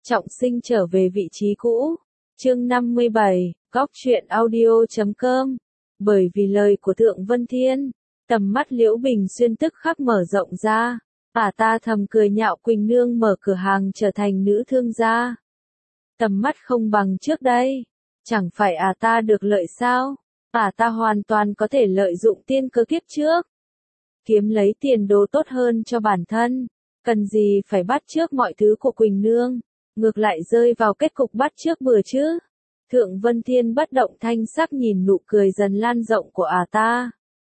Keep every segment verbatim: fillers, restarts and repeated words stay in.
Trọng sinh trở về vị trí cũ. Chương năm mươi bảy, góc truyện audio chấm com. Bởi vì lời của Thượng Vân Thiên, tầm mắt Liễu Bình Xuyên tức khắc mở rộng ra. Ả ta thầm cười nhạo Quỳnh Nương mở cửa hàng trở thành nữ thương gia. Tầm mắt không bằng trước đây. Chẳng phải ả ta được lợi sao? Ả ta hoàn toàn có thể lợi dụng tiên cơ kiếp trước. Kiếm lấy tiền đồ tốt hơn cho bản thân. Cần gì phải bắt chước mọi thứ của Quỳnh Nương. Ngược lại rơi vào kết cục bắt chước bừa chứ. Thượng Vân Thiên bất động thanh sắc nhìn nụ cười dần lan rộng của ả ta.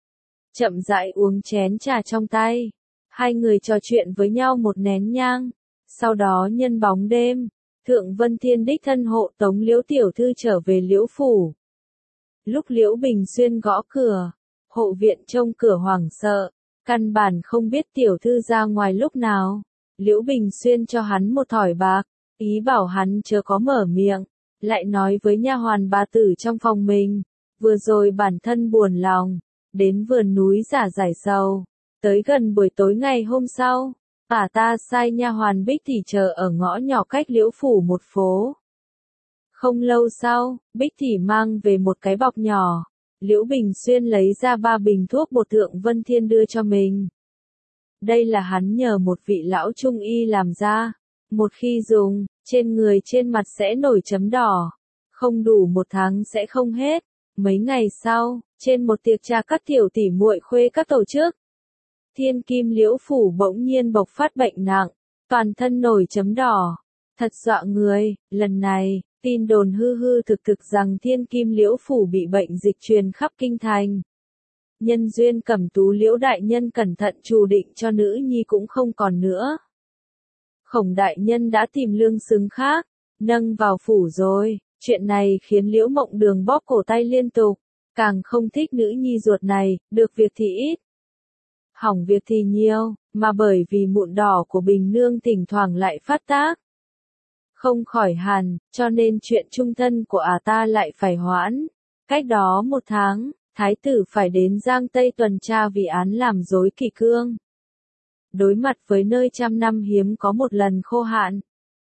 Chậm rãi uống chén trà trong tay. Hai người trò chuyện với nhau một nén nhang. Sau đó nhân bóng đêm, Thượng Vân Thiên đích thân hộ tống Liễu tiểu thư trở về Liễu phủ. Lúc Liễu Bình Xuyên gõ cửa, hộ viện trông cửa hoảng sợ, căn bản không biết tiểu thư ra ngoài lúc nào. Liễu Bình Xuyên cho hắn một thỏi bạc, ý bảo hắn chớ có mở miệng, lại nói với nha hoàn bà tử trong phòng mình, vừa rồi bản thân buồn lòng, đến vườn núi giả giải sầu. Tới gần buổi tối ngày hôm sau, ả ta sai nha hoàn Bích Thị chờ ở ngõ nhỏ cách Liễu phủ một phố. Không lâu sau, Bích Thị mang về một cái bọc nhỏ. Liễu Bình Xuyên lấy ra ba bình thuốc bột Thượng Vân Thiên đưa cho mình. Đây là hắn nhờ một vị lão trung y làm ra. Một khi dùng, trên người trên mặt sẽ nổi chấm đỏ. Không đủ một tháng sẽ không hết. Mấy ngày sau, trên một tiệc trà các tiểu tỷ muội khuê các tổ chức, Thiên Kim Liễu phủ bỗng nhiên bộc phát bệnh nặng, toàn thân nổi chấm đỏ. Thật dọa người, lần này, tin đồn hư hư thực thực rằng Thiên Kim Liễu phủ bị bệnh dịch truyền khắp kinh thành. Nhân duyên Cẩm Tú Liễu đại nhân cẩn thận trù định cho nữ nhi cũng không còn nữa. Khổng đại nhân đã tìm lương xứng khác, nâng vào phủ rồi. Chuyện này khiến Liễu Mộng Đường bóp cổ tay liên tục, càng không thích nữ nhi ruột này, được việc thì ít, hỏng việc thì nhiều, mà bởi vì mụn đỏ của Bình Nương thỉnh thoảng lại phát tác. Không khỏi hẳn, cho nên chuyện chung thân của ả ta lại phải hoãn. Cách đó một tháng, thái tử phải đến Giang Tây tuần tra vì án làm rối kỷ cương. Đối mặt với nơi trăm năm hiếm có một lần khô hạn,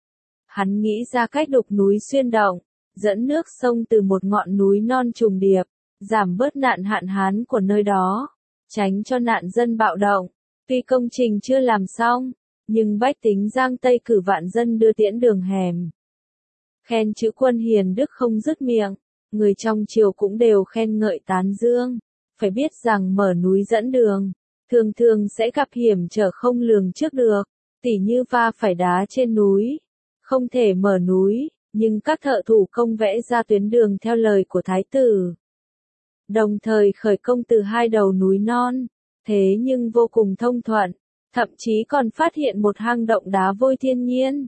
hắn nghĩ ra cách đục núi xuyên động, dẫn nước sông từ một ngọn núi non trùng điệp, giảm bớt nạn hạn hán của nơi đó, tránh cho nạn dân bạo động. Tuy công trình chưa làm xong, nhưng bách tính Giang Tây cử vạn dân đưa tiễn đường hẻm. Khen chữ quân hiền đức không dứt miệng, người trong triều cũng đều khen ngợi tán dương. Phải biết rằng mở núi dẫn đường, thường thường sẽ gặp hiểm trở không lường trước được, tỉ như va phải đá trên núi, không thể mở núi, nhưng các thợ thủ công vẽ ra tuyến đường theo lời của thái tử. Đồng thời khởi công từ hai đầu núi non, thế nhưng vô cùng thông thuận, thậm chí còn phát hiện một hang động đá vôi thiên nhiên.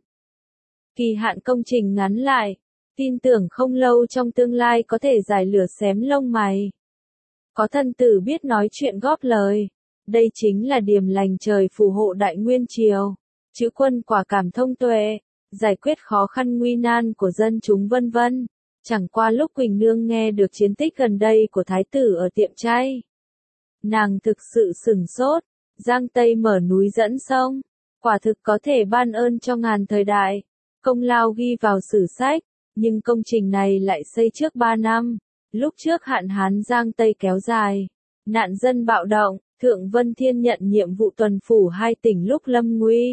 Kỳ hạn công trình ngắn lại, tin tưởng không lâu trong tương lai có thể giải lửa xém lông mày. Có thần tử biết nói chuyện góp lời, đây chính là điềm lành trời phù hộ đại nguyên triều, chữ quân quả cảm thông tuệ, giải quyết khó khăn nguy nan của dân chúng vân vân. Chẳng qua lúc Quỳnh Nương nghe được chiến tích gần đây của thái tử ở tiệm chay, nàng thực sự sửng sốt. Giang Tây mở núi dẫn sông, quả thực có thể ban ơn cho ngàn thời đại, công lao ghi vào sử sách, nhưng công trình này lại xây trước ba năm, lúc trước hạn hán Giang Tây kéo dài, nạn dân bạo động, Thượng Vân Thiên nhận nhiệm vụ tuần phủ hai tỉnh lúc lâm nguy.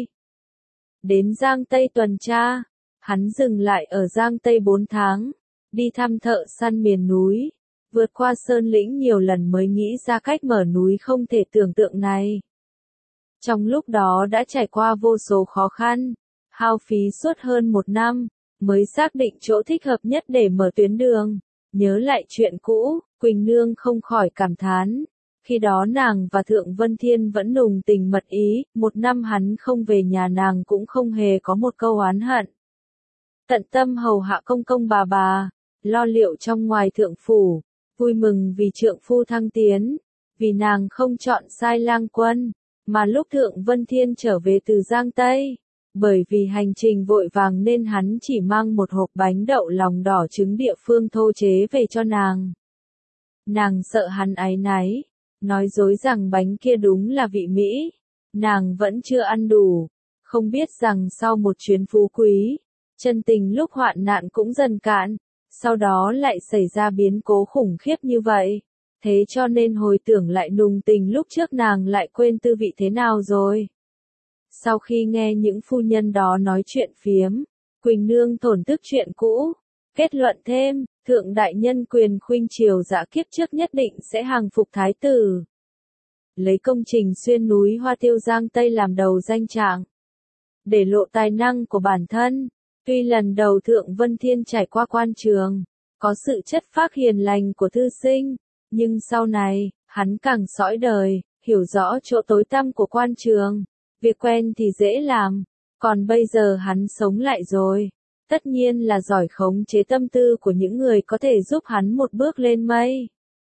Đến Giang Tây tuần tra, hắn dừng lại ở Giang Tây bốn tháng, đi thăm thợ săn miền núi, vượt qua sơn lĩnh nhiều lần mới nghĩ ra cách mở núi không thể tưởng tượng này. Trong lúc đó đã trải qua vô số khó khăn, hao phí suốt hơn một năm, mới xác định chỗ thích hợp nhất để mở tuyến đường. Nhớ lại chuyện cũ, Quỳnh Nương không khỏi cảm thán. Khi đó nàng và Thượng Vân Thiên vẫn nùng tình mật ý, một năm hắn không về nhà nàng cũng không hề có một câu oán hận. Tận tâm hầu hạ công công bà bà, lo liệu trong ngoài thượng phủ, vui mừng vì trượng phu thăng tiến, vì nàng không chọn sai lang quân. Mà lúc Thượng Vân Thiên trở về từ Giang Tây, bởi vì hành trình vội vàng nên hắn chỉ mang một hộp bánh đậu lòng đỏ trứng địa phương thô chế về cho nàng. Nàng sợ hắn áy náy, nói dối rằng bánh kia đúng là vị Mỹ, nàng vẫn chưa ăn đủ, không biết rằng sau một chuyến phú quý, Chân tình lúc hoạn nạn cũng dần cạn, sau đó lại xảy ra biến cố khủng khiếp như vậy. Thế cho nên hồi tưởng lại nùng tình lúc trước nàng lại quên tư vị thế nào rồi. Sau khi nghe những phu nhân đó nói chuyện phiếm, Quỳnh Nương thổn thức chuyện cũ, kết luận thêm, thượng đại nhân quyền khuynh triều dã kiếp trước nhất định sẽ hàng phục thái tử. Lấy công trình xuyên núi Hoa Tiêu Giang Tây làm đầu danh trạng, để lộ tài năng của bản thân. Tuy lần đầu Thượng Vân Thiên trải qua quan trường, có sự chất phác hiền lành của thư sinh, nhưng sau này, hắn càng sõi đời, hiểu rõ chỗ tối tăm của quan trường. Việc quen thì dễ làm, còn bây giờ hắn sống lại rồi. Tất nhiên là giỏi khống chế tâm tư của những người có thể giúp hắn một bước lên mây.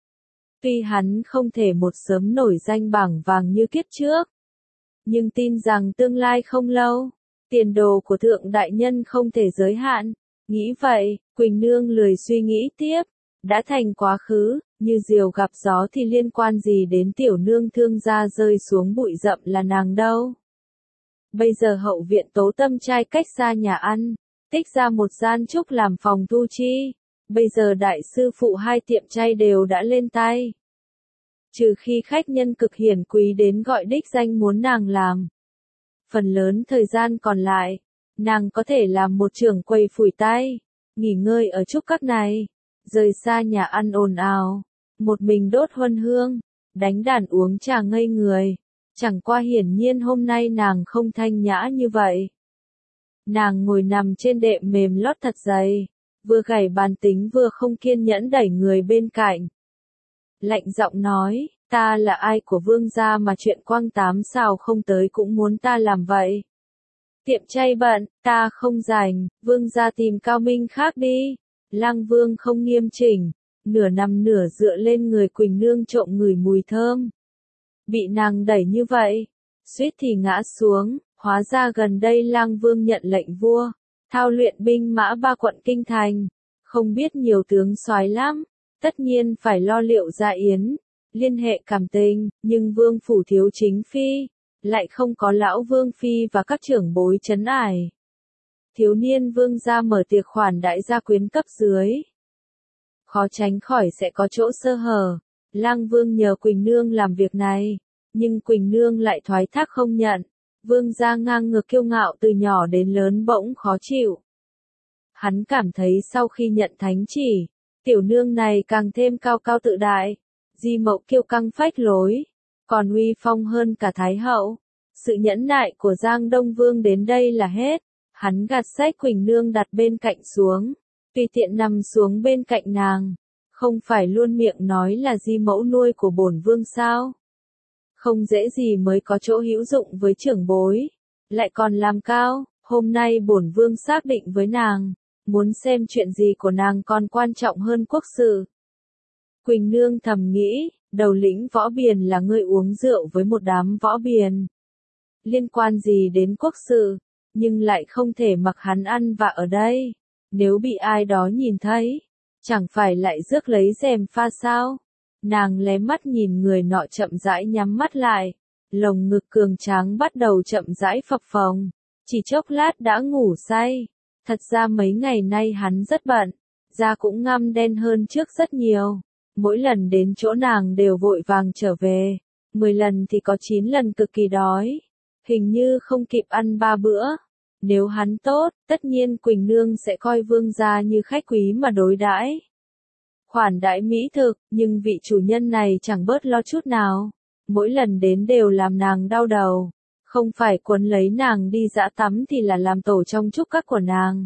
Tuy hắn không thể một sớm nổi danh bảng vàng như kiếp trước, nhưng tin rằng tương lai không lâu, tiền đồ của thượng đại nhân không thể giới hạn. Nghĩ vậy, Quỳnh Nương lười suy nghĩ tiếp, đã thành quá khứ, như diều gặp gió thì liên quan gì đến tiểu nương thương gia rơi xuống bụi rậm là nàng đâu. Bây giờ hậu viện Tố Tâm trai cách xa nhà ăn, tích ra một gian trúc làm phòng thu chi. Bây giờ đại sư phụ hai tiệm chay đều đã lên tay. Trừ khi khách nhân cực hiển quý đến gọi đích danh muốn nàng làm. Phần lớn thời gian còn lại, nàng có thể làm một trưởng quầy phủi tay, nghỉ ngơi ở trúc các này, rời xa nhà ăn ồn ào, một mình đốt huân hương, đánh đàn uống trà ngây người. Chẳng qua hiển nhiên hôm nay nàng không thanh nhã như vậy. Nàng ngồi nằm trên đệm mềm lót thật dày, vừa gảy bàn tính vừa không kiên nhẫn đẩy người bên cạnh. Lạnh giọng nói, ta là ai của vương gia mà chuyện quăng tám xào không tới cũng muốn ta làm vậy. Tiệm chay bận, ta không rảnh, vương gia tìm cao minh khác đi. Lang Vương không nghiêm chỉnh, nửa nằm nửa dựa lên người Quỳnh Nương trộm ngửi mùi thơm. Bị nàng đẩy như vậy, suýt thì ngã xuống, hóa ra gần đây Lang Vương nhận lệnh vua, thao luyện binh mã ba quận kinh thành, không biết nhiều tướng soái lắm, tất nhiên phải lo liệu gia yến, liên hệ cảm tình, nhưng vương phủ thiếu chính phi, lại không có lão vương phi và các trưởng bối trấn ải. Thiếu niên vương gia mở tiệc khoản đại gia quyến cấp dưới, khó tránh khỏi sẽ có chỗ sơ hở. Lang Vương nhờ Quỳnh Nương làm việc này, nhưng Quỳnh Nương lại thoái thác không nhận. Vương gia ngang ngược kiêu ngạo từ nhỏ đến lớn bỗng khó chịu. Hắn cảm thấy sau khi nhận thánh chỉ, tiểu nương này càng thêm cao cao tự đại, di mậu kiêu căng phách lối, còn uy phong hơn cả Thái hậu. Sự nhẫn nại của Giang Đông Vương đến đây là hết. Hắn gạt sách Quỳnh Nương đặt bên cạnh xuống, tùy tiện nằm xuống bên cạnh nàng. Không phải luôn miệng nói là di mẫu nuôi của bổn vương sao? Không dễ gì mới có chỗ hữu dụng với trưởng bối, lại còn làm cao. Hôm nay bổn vương xác định với nàng, muốn xem chuyện gì của nàng còn quan trọng hơn quốc sự. Quỳnh Nương thầm nghĩ, đầu lĩnh võ biền là ngươi uống rượu với một đám võ biền. Liên quan gì đến quốc sự, nhưng lại không thể mặc hắn ăn vạ ở đây. Nếu bị ai đó nhìn thấy, chẳng phải lại rước lấy rèm pha sao? Nàng lé mắt nhìn người nọ chậm rãi nhắm mắt lại, lồng ngực cường tráng bắt đầu chậm rãi phập phồng, chỉ chốc lát đã ngủ say. Thật ra mấy ngày nay hắn rất bận, da cũng ngăm đen hơn trước rất nhiều. Mỗi lần đến chỗ nàng đều vội vàng trở về, mười lần thì có chín lần cực kỳ đói, hình như không kịp ăn ba bữa. Nếu hắn tốt, tất nhiên Quỳnh Nương sẽ coi vương gia như khách quý mà đối đãi. Khoản đãi mỹ thực, nhưng vị chủ nhân này chẳng bớt lo chút nào. Mỗi lần đến đều làm nàng đau đầu. Không phải quấn lấy nàng đi dã tắm thì là làm tổ trong chúc các của nàng.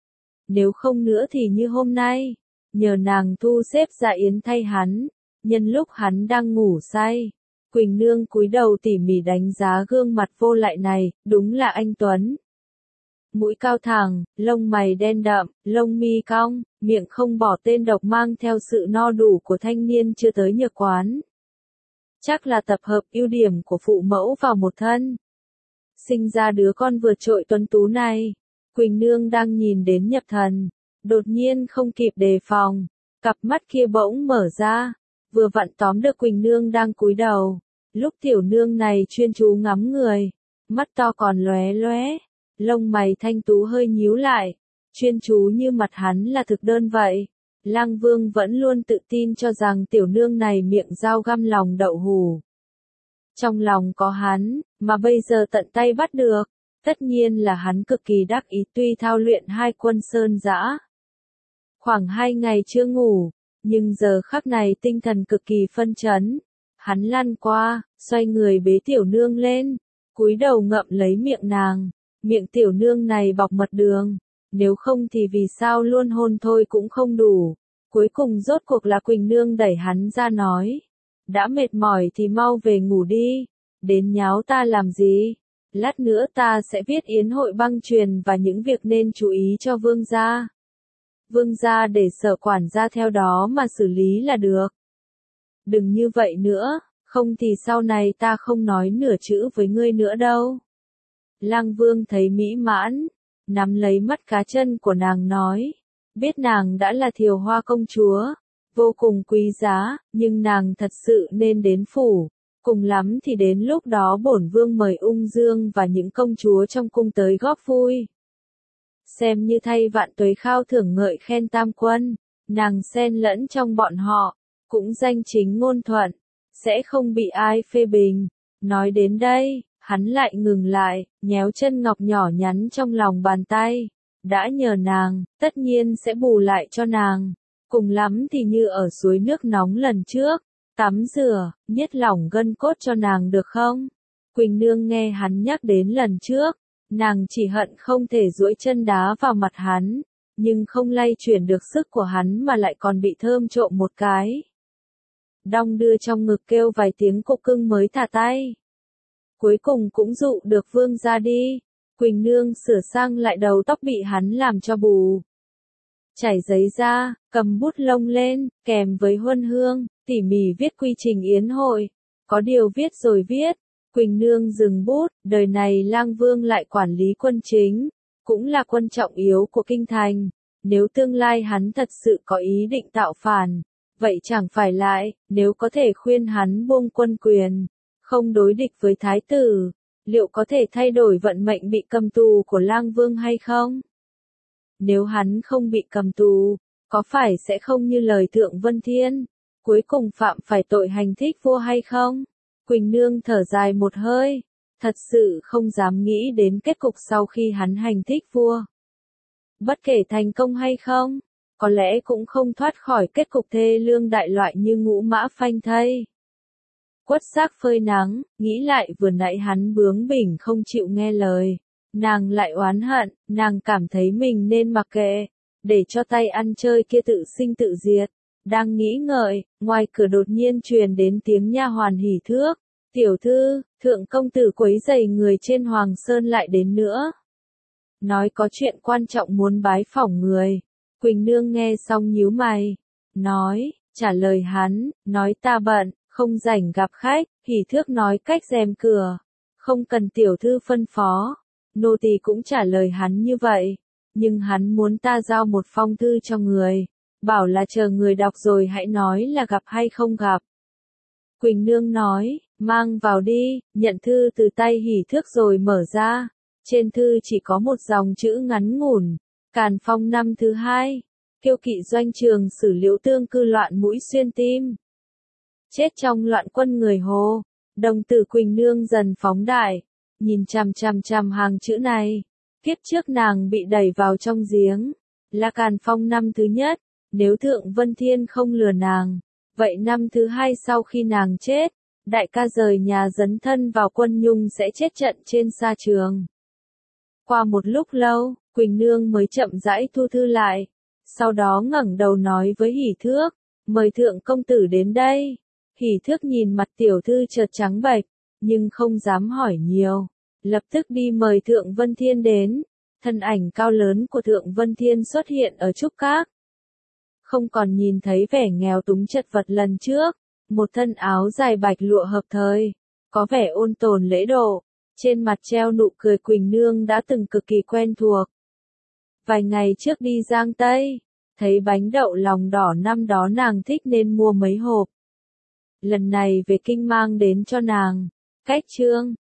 Nếu không nữa thì như hôm nay, nhờ nàng thu xếp dạ yến thay hắn, nhân lúc hắn đang ngủ say. Quỳnh Nương cúi đầu tỉ mỉ đánh giá gương mặt vô lại này, đúng là anh Tuấn. Mũi cao thẳng, lông mày đen đậm, lông mi cong, miệng không bỏ tên độc mang theo sự no đủ của thanh niên chưa tới nhược quán. Chắc là tập hợp ưu điểm của phụ mẫu vào một thân. Sinh ra đứa con vượt trội tuấn tú này, Quỳnh Nương đang nhìn đến nhập thần, đột nhiên không kịp đề phòng, cặp mắt kia bỗng mở ra, vừa vặn tóm được Quỳnh Nương đang cúi đầu. Lúc tiểu nương này chuyên chú ngắm người, mắt to còn lóe lóe, lông mày thanh tú hơi nhíu lại, chuyên chú như mặt hắn là thực đơn vậy. Lang Vương vẫn luôn tự tin cho rằng tiểu nương này miệng dao găm lòng đậu hù. Trong lòng có hắn, mà bây giờ tận tay bắt được, tất nhiên là hắn cực kỳ đắc ý tuy thao luyện hai quân sơn dã. Khoảng hai ngày chưa ngủ, nhưng giờ khắc này tinh thần cực kỳ phân chấn. Hắn lăn qua, xoay người bế tiểu nương lên, cúi đầu ngậm lấy miệng nàng, miệng tiểu nương này bọc mật đường, nếu không thì vì sao luôn hôn thôi cũng không đủ. Cuối cùng rốt cuộc là Quỳnh nương đẩy hắn ra nói, đã mệt mỏi thì mau về ngủ đi, đến nháo ta làm gì, lát nữa ta sẽ viết yến hội băng truyền và những việc nên chú ý cho vương gia. Vương gia để Sở quản gia theo đó mà xử lý là được. Đừng như vậy nữa, không thì sau này ta không nói nửa chữ với ngươi nữa đâu. Lang Vương thấy mỹ mãn, nắm lấy mắt cá chân của nàng nói, biết nàng đã là Thiều Hoa công chúa, vô cùng quý giá, nhưng nàng thật sự nên đến phủ, cùng lắm thì đến lúc đó bổn vương mời Ung Dương và những công chúa trong cung tới góp vui. Xem như thay vạn tuế khao thưởng ngợi khen tam quân, nàng xen lẫn trong bọn họ, cũng danh chính ngôn thuận, sẽ không bị ai phê bình. Nói đến đây, hắn lại ngừng lại, nhéo chân ngọc nhỏ nhắn trong lòng bàn tay. Đã nhờ nàng, tất nhiên sẽ bù lại cho nàng. Cùng lắm thì như ở suối nước nóng lần trước, tắm rửa, niết lỏng gân cốt cho nàng được không? Quỳnh nương nghe hắn nhắc đến lần trước, nàng chỉ hận không thể duỗi chân đá vào mặt hắn, nhưng không lay chuyển được sức của hắn mà lại còn bị thơm trộm một cái. Đong đưa trong ngực kêu vài tiếng cục cưng mới thả tay. Cuối cùng cũng dụ được vương ra đi. Quỳnh nương sửa sang lại đầu tóc bị hắn làm cho bù. Chảy giấy ra, cầm bút lông lên, kèm với huân hương, tỉ mỉ viết quy trình yến hội. Có điều viết rồi viết. Quỳnh nương dừng bút, đời này Lang Vương lại quản lý quân chính, cũng là quân trọng yếu của kinh thành. Nếu tương lai hắn thật sự có ý định tạo phản, vậy chẳng phải lại, nếu có thể khuyên hắn buông quân quyền, không đối địch với thái tử, liệu có thể thay đổi vận mệnh bị cầm tù của Lang Vương hay không? Nếu hắn không bị cầm tù, có phải sẽ không như lời Thượng Vân Thiên, cuối cùng phạm phải tội hành thích vua hay không? Quỳnh nương thở dài một hơi, thật sự không dám nghĩ đến kết cục sau khi hắn hành thích vua. Bất kể thành công hay không, có lẽ cũng không thoát khỏi kết cục thê lương đại loại như ngũ mã phanh thây. Quất xác phơi nắng, nghĩ lại vừa nãy hắn bướng bỉnh không chịu nghe lời. Nàng lại oán hận, nàng cảm thấy mình nên mặc kệ, để cho tay ăn chơi kia tự sinh tự diệt. Đang nghĩ ngợi, ngoài cửa đột nhiên truyền đến tiếng nha hoàn hỉ thước. Tiểu thư, thượng công tử quấy rầy người trên Hoàng Sơn lại đến nữa. Nói có chuyện quan trọng muốn bái phỏng người. Quỳnh nương nghe xong nhíu mày. Nói, trả lời hắn, nói ta bận, không rảnh gặp khách. Hỉ thước nói cách rèm cửa. Không cần tiểu thư phân phó. Nô tỳ cũng trả lời hắn như vậy. Nhưng hắn muốn ta giao một phong thư cho người. Bảo là chờ người đọc rồi hãy nói là gặp hay không gặp. Quỳnh nương nói, mang vào đi, nhận thư từ tay hỉ thước rồi mở ra. Trên thư chỉ có một dòng chữ ngắn ngủn. Càn Phong năm thứ hai. Kiêu kỵ doanh trường xử liễu tương cư loạn mũi xuyên tim. Chết trong loạn quân người Hồ. Đồng tử Quỳnh nương dần phóng đại. Nhìn chằm chằm chằm hàng chữ này. Kiếp trước nàng bị đẩy vào trong giếng. Là Càn Phong năm thứ nhất. Nếu Thượng Vân Thiên không lừa nàng. Vậy năm thứ hai sau khi nàng chết. Đại ca rời nhà dấn thân vào quân nhung sẽ chết trận trên sa trường. Qua một lúc lâu, Quỳnh nương mới chậm rãi thu thư lại. Sau đó ngẩng đầu nói với hỉ thước. Mời thượng công tử đến đây. Hỉ thước nhìn mặt tiểu thư chợt trắng bệch. Nhưng không dám hỏi nhiều. Lập tức đi mời Thượng Vân Thiên đến. Thân ảnh cao lớn của Thượng Vân Thiên xuất hiện ở trúc các. Không còn nhìn thấy vẻ nghèo túng chật vật lần trước. Một thân áo dài bạch lụa hợp thời. Có vẻ ôn tồn lễ độ. Trên mặt treo nụ cười Quỳnh nương đã từng cực kỳ quen thuộc. Vài ngày trước đi Giang Tây. Thấy bánh đậu lòng đỏ năm đó nàng thích nên mua mấy hộp. Lần này về kinh mang đến cho nàng. Cách chương.